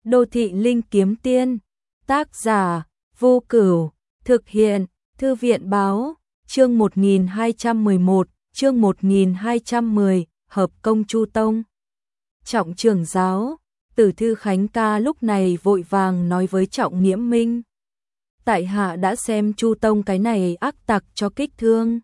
Đô thị linh kiếm tiên, tác giả, Vô Cửu, thực hiện, Thư viện báo, chương 1211, chương 1210, hợp công Chu Tông. Trọng trưởng giáo, Tử Thư Khánh ca lúc này vội vàng nói với Trọng Nghiễm Minh. Tại hạ đã xem Chu Tông cái này ác tặc cho kích thương.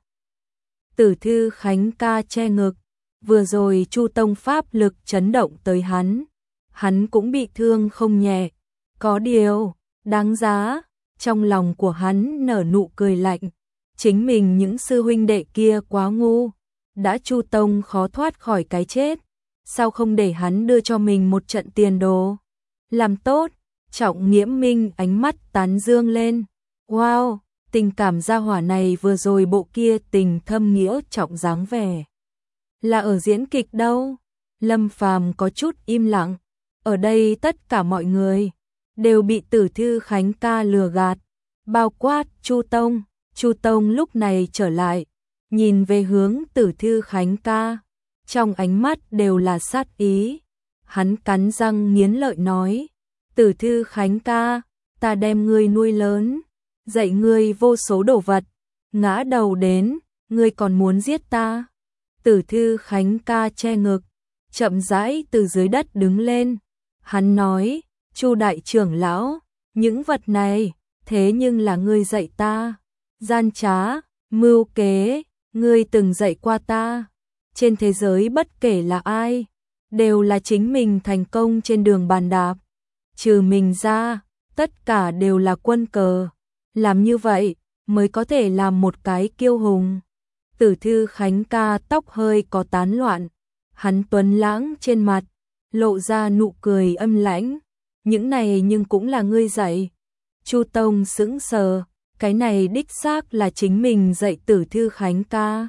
Tử Thư Khánh ca che ngực, vừa rồi Chu Tông pháp lực chấn động tới hắn cũng bị thương không nhẹ. Có điều, đáng giá, trong lòng của hắn nở nụ cười lạnh. Chính mình những sư huynh đệ kia quá ngu, đã Chu Tông khó thoát khỏi cái chết, sao không để hắn đưa cho mình một trận tiền đồ. Làm tốt, Trọng Nghiễm Minh ánh mắt tán dương lên. Wow, tình cảm gia hỏa này vừa rồi bộ kia tình thâm nghĩa trọng dáng vẻ. Là ở diễn kịch đâu? Lâm Phàm có chút im lặng. Ở đây tất cả mọi người đều bị Tử Thư Khánh ca lừa gạt, bao quát Chu Tông. Chu Tông lúc này trở lại, nhìn về hướng Tử Thư Khánh ca, trong ánh mắt đều là sát ý. Hắn cắn răng nghiến lợi nói: Tử Thư Khánh ca, ta đem ngươi nuôi lớn, dạy ngươi vô số đồ vật, ngã đầu đến, ngươi còn muốn giết ta. Tử Thư Khánh ca che ngực, chậm rãi từ dưới đất đứng lên. Hắn nói: Chu đại trưởng lão, những vật này, thế nhưng là ngươi dạy ta. Gian trá, mưu kế, ngươi từng dạy qua ta. Trên thế giới bất kể là ai, đều là chính mình thành công trên đường bàn đạp. Trừ mình ra, tất cả đều là quân cờ. Làm như vậy, mới có thể làm một cái kiêu hùng. Tử Thư Khánh ca tóc hơi có tán loạn. Hắn tuấn lãng trên mặt, lộ ra nụ cười âm lãnh. Những này nhưng cũng là ngươi dạy. Chu Tông sững sờ, cái này đích xác là chính mình dạy Tử Thư Khánh ca.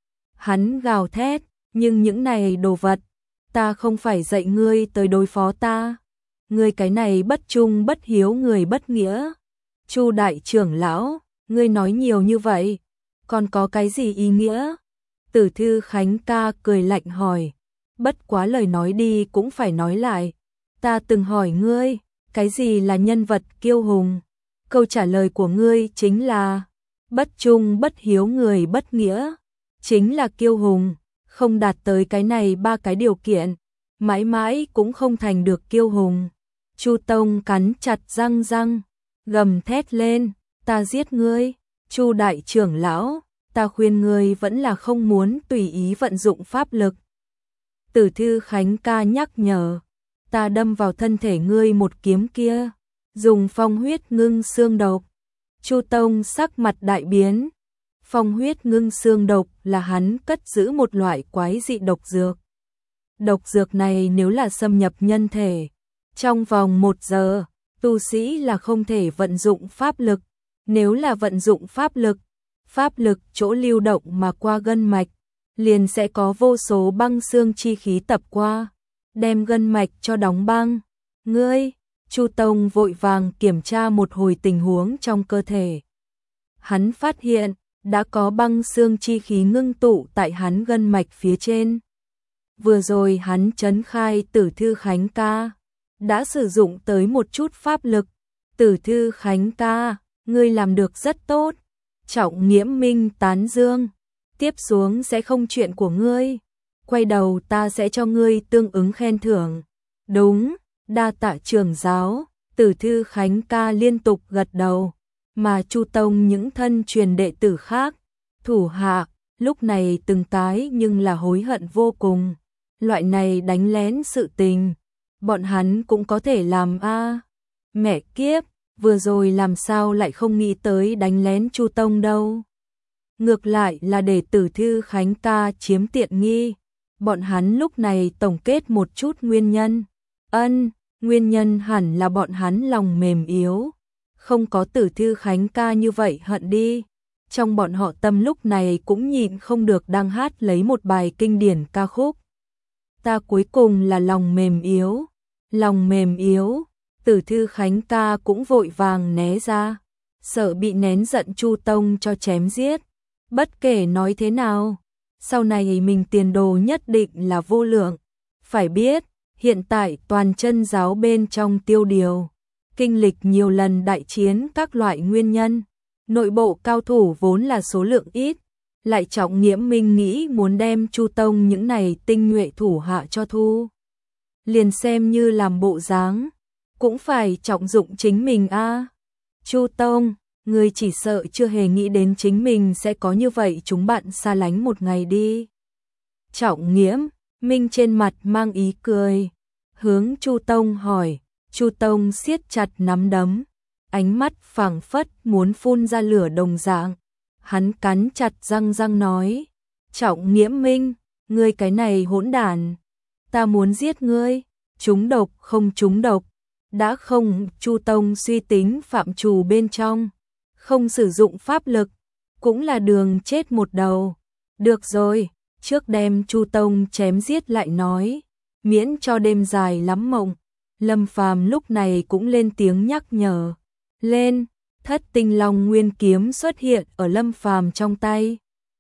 Hắn gào thét, nhưng những này đồ vật, ta không phải dạy ngươi tới đối phó ta. Ngươi cái này bất trung bất hiếu người bất nghĩa. Chu đại trưởng lão, ngươi nói nhiều như vậy, còn có cái gì ý nghĩa? Tử Thư Khánh ca cười lạnh hỏi. Bất quá lời nói đi cũng phải nói lại. Ta từng hỏi ngươi, cái gì là nhân vật kiêu hùng? Câu trả lời của ngươi chính là bất trung bất hiếu người bất nghĩa. Chính là kiêu hùng, không đạt tới cái này ba cái điều kiện, mãi mãi cũng không thành được kiêu hùng. Chu Tông cắn chặt răng, gầm thét lên, ta giết ngươi. Chu đại trưởng lão, ta khuyên ngươi vẫn là không muốn tùy ý vận dụng pháp lực. Tử Thư Khánh ca nhắc nhở, ta đâm vào thân thể ngươi một kiếm kia, dùng phong huyết ngưng xương độc. Chu Tông sắc mặt đại biến. Phong huyết ngưng xương độc là hắn cất giữ một loại quái dị độc dược. Độc dược này nếu là xâm nhập nhân thể, trong vòng 1 giờ, tu sĩ là không thể vận dụng pháp lực. Nếu là vận dụng pháp lực chỗ lưu động mà qua gân mạch, liền sẽ có vô số băng xương chi khí tập qua, đem gân mạch cho đóng băng. Ngươi, Chu Tông vội vàng kiểm tra một hồi tình huống trong cơ thể. Hắn phát hiện, đã có băng xương chi khí ngưng tụ tại hắn gân mạch phía trên. Vừa rồi hắn trấn khai Tử Thư Khánh ca, đã sử dụng tới một chút pháp lực. Tử Thư Khánh ca, ngươi làm được rất tốt. Trọng Nghiễm Minh tán dương. Tiếp xuống sẽ không chuyện của ngươi. Quay đầu ta sẽ cho ngươi tương ứng khen thưởng. Đúng, đa tạ trưởng giáo. Tử Thư Khánh ca liên tục gật đầu. Mà Chu Tông những thân truyền đệ tử khác, thủ hạ, lúc này từng cái nhưng là hối hận vô cùng. Loại này đánh lén sự tình, bọn hắn cũng có thể làm a. Mẹ kiếp, vừa rồi làm sao lại không nghĩ tới đánh lén Chu Tông đâu. Ngược lại là để Tử Thư Khánh ca chiếm tiện nghi. Bọn hắn lúc này tổng kết một chút nguyên nhân. Nguyên nhân hẳn là bọn hắn lòng mềm yếu. Không có Tử Thư Khánh ca như vậy hận đi. Trong bọn họ tâm lúc này cũng nhịn không được đang hát lấy một bài kinh điển ca khúc. Ta cuối cùng là lòng mềm yếu. Lòng mềm yếu. Tử Thư Khánh ca cũng vội vàng né ra, sợ bị nén giận Chu Tông cho chém giết. Bất kể nói thế nào, sau này mình tiền đồ nhất định là vô lượng. Phải biết, hiện tại toàn chân giáo bên trong tiêu điều, kinh lịch nhiều lần đại chiến các loại nguyên nhân, nội bộ cao thủ vốn là số lượng ít, lại trọng Nghiễm Minh nghĩ muốn đem Chu Tông những này tinh nhuệ thủ hạ cho thu. Liền xem như làm bộ dáng, cũng phải trọng dụng chính mình a. Chu Tông, người chỉ sợ chưa hề nghĩ đến chính mình sẽ có như vậy chúng bạn xa lánh một ngày đi. Trọng Nghiễm Minh trên mặt mang ý cười, hướng Chu Tông hỏi. Chu Tông siết chặt nắm đấm, ánh mắt phảng phất muốn phun ra lửa đồng dạng. Hắn cắn chặt răng nói, Trọng Nghiễm Minh, ngươi cái này hỗn đản, ta muốn giết ngươi, trúng độc không trúng độc, đã không. Chu Tông suy tính phạm trù bên trong, không sử dụng pháp lực, cũng là đường chết một đầu. Được rồi, trước đem Chu Tông chém giết lại nói, miễn cho đêm dài lắm mộng. Lâm Phàm lúc này cũng lên tiếng nhắc nhở. Lên, Thất Tinh Long Nguyên kiếm xuất hiện ở Lâm Phàm trong tay.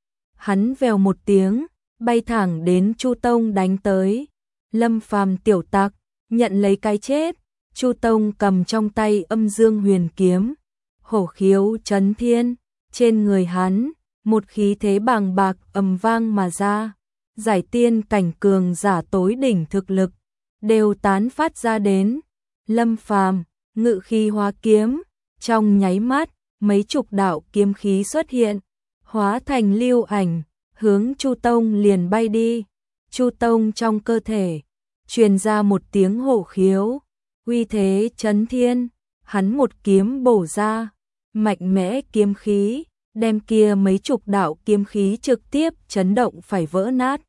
Hắn vèo một tiếng, bay thẳng đến Chu Tông đánh tới. Lâm Phàm tiểu tặc, nhận lấy cái chết. Chu Tông cầm trong tay Âm Dương Huyền kiếm, hổ khiếu chấn thiên, trên người hắn, một khí thế bàng bạc ầm vang mà ra. Giải tiên cảnh cường giả tối đỉnh thực lực đều tán phát ra đến. Lâm Phàm ngự khí hóa kiếm, trong nháy mắt, mấy chục đạo kiếm khí xuất hiện, hóa thành lưu ảnh, hướng Chu Tông liền bay đi. Chu Tông trong cơ thể truyền ra một tiếng hổ khiếu, uy thế chấn thiên, hắn một kiếm bổ ra, mạnh mẽ kiếm khí, đem kia mấy chục đạo kiếm khí trực tiếp chấn động phải vỡ nát.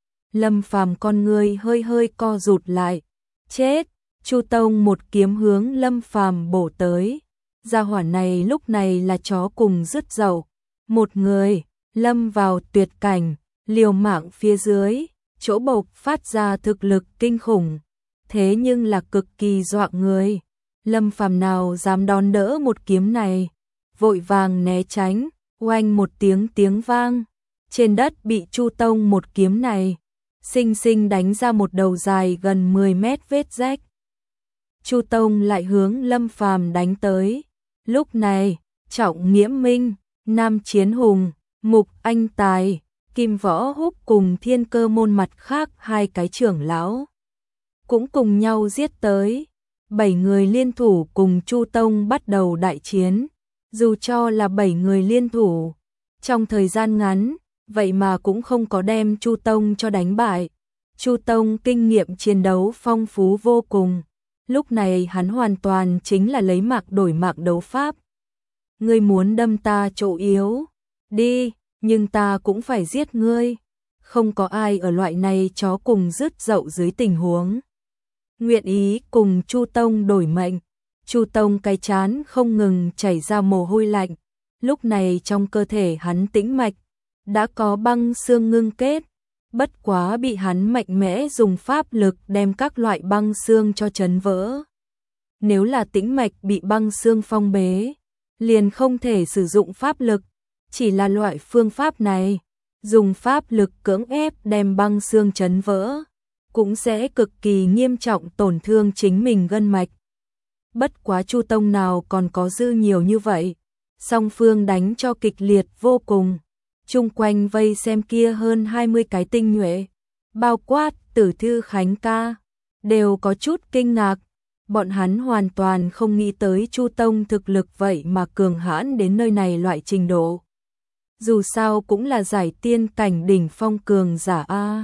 Lâm Phàm con người hơi hơi co rụt lại. Chết! Chu Tông một kiếm hướng Lâm Phàm bổ tới. Gia hỏa này lúc này là chó cùng rứt dậu. Một người, lâm vào tuyệt cảnh, liều mạng phía dưới, chỗ bộc phát ra thực lực kinh khủng. Thế nhưng là cực kỳ dọa người. Lâm Phàm nào dám đón đỡ một kiếm này. Vội vàng né tránh, oanh một tiếng vang. Trên đất bị Chu Tông một kiếm này xinh xinh đánh ra một đầu dài gần 10 mét vết rách. Chu Tông lại hướng Lâm Phàm đánh tới. Lúc này, Trọng Nghiễm Minh, Nam Chiến Hùng, Mục Anh Tài, Kim Võ Húc cùng Thiên Cơ môn mặt khác hai cái trưởng lão cũng cùng nhau giết tới. 7 người liên thủ cùng Chu Tông bắt đầu đại chiến. Dù cho là 7 người liên thủ, trong thời gian ngắn, vậy mà cũng không có đem Chu Tông cho đánh bại. Chu Tông kinh nghiệm chiến đấu phong phú vô cùng. Lúc này hắn hoàn toàn chính là lấy mạng đổi mạng đấu pháp. Ngươi muốn đâm ta chỗ yếu, đi, nhưng ta cũng phải giết ngươi. Không có ai ở loại này chó cùng rứt dậu dưới tình huống nguyện ý cùng Chu Tông đổi mệnh. Chu Tông cái chán không ngừng chảy ra mồ hôi lạnh. Lúc này trong cơ thể hắn tĩnh mạch đã có băng xương ngưng kết, bất quá bị hắn mạnh mẽ dùng pháp lực đem các loại băng xương cho chấn vỡ. Nếu là tĩnh mạch bị băng xương phong bế, liền không thể sử dụng pháp lực, chỉ là loại phương pháp này, dùng pháp lực cưỡng ép đem băng xương chấn vỡ, cũng sẽ cực kỳ nghiêm trọng tổn thương chính mình gân mạch. Bất quá Chu Tông nào còn có dư nhiều như vậy, song phương đánh cho kịch liệt vô cùng. Chung quanh vây xem kia hơn 20 cái tinh nhuệ, bao quát Tử Thư Khánh ca, đều có chút kinh ngạc. Bọn hắn hoàn toàn không nghĩ tới Chu Tông thực lực vậy mà cường hãn đến nơi này loại trình độ. Dù sao cũng là giải tiên cảnh đỉnh phong cường giả a.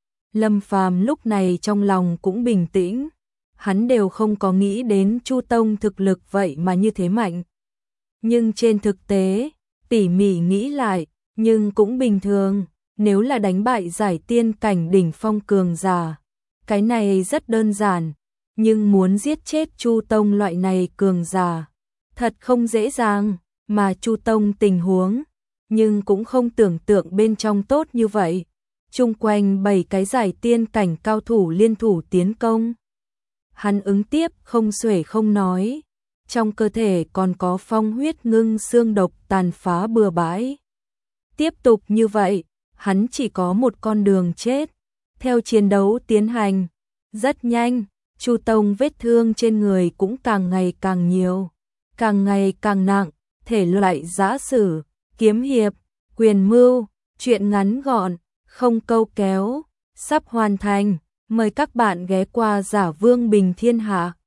Lâm Phàm lúc này trong lòng cũng bình tĩnh, hắn đều không có nghĩ đến Chu Tông thực lực vậy mà như thế mạnh. Nhưng trên thực tế, tỉ mỉ nghĩ lại, nhưng cũng bình thường, nếu là đánh bại giải tiên cảnh đỉnh phong cường giả, cái này rất đơn giản, nhưng muốn giết chết Chu Tông loại này cường giả, thật không dễ dàng, mà Chu Tông tình huống, nhưng cũng không tưởng tượng bên trong tốt như vậy. Chung quanh 7 cái giải tiên cảnh cao thủ liên thủ tiến công. Hắn ứng tiếp không xuể không nói, trong cơ thể còn có phong huyết ngưng xương độc tàn phá bừa bãi. Tiếp tục như vậy, hắn chỉ có một con đường chết. Theo chiến đấu tiến hành, Rất nhanh, Chu Tông vết thương trên người cũng càng ngày càng nhiều, càng ngày càng nặng, thể loại giã sử, kiếm hiệp, quyền mưu, truyện ngắn gọn, không câu kéo, sắp hoàn thành. Mời các bạn ghé qua Giả Vương Bình Thiên Hạ.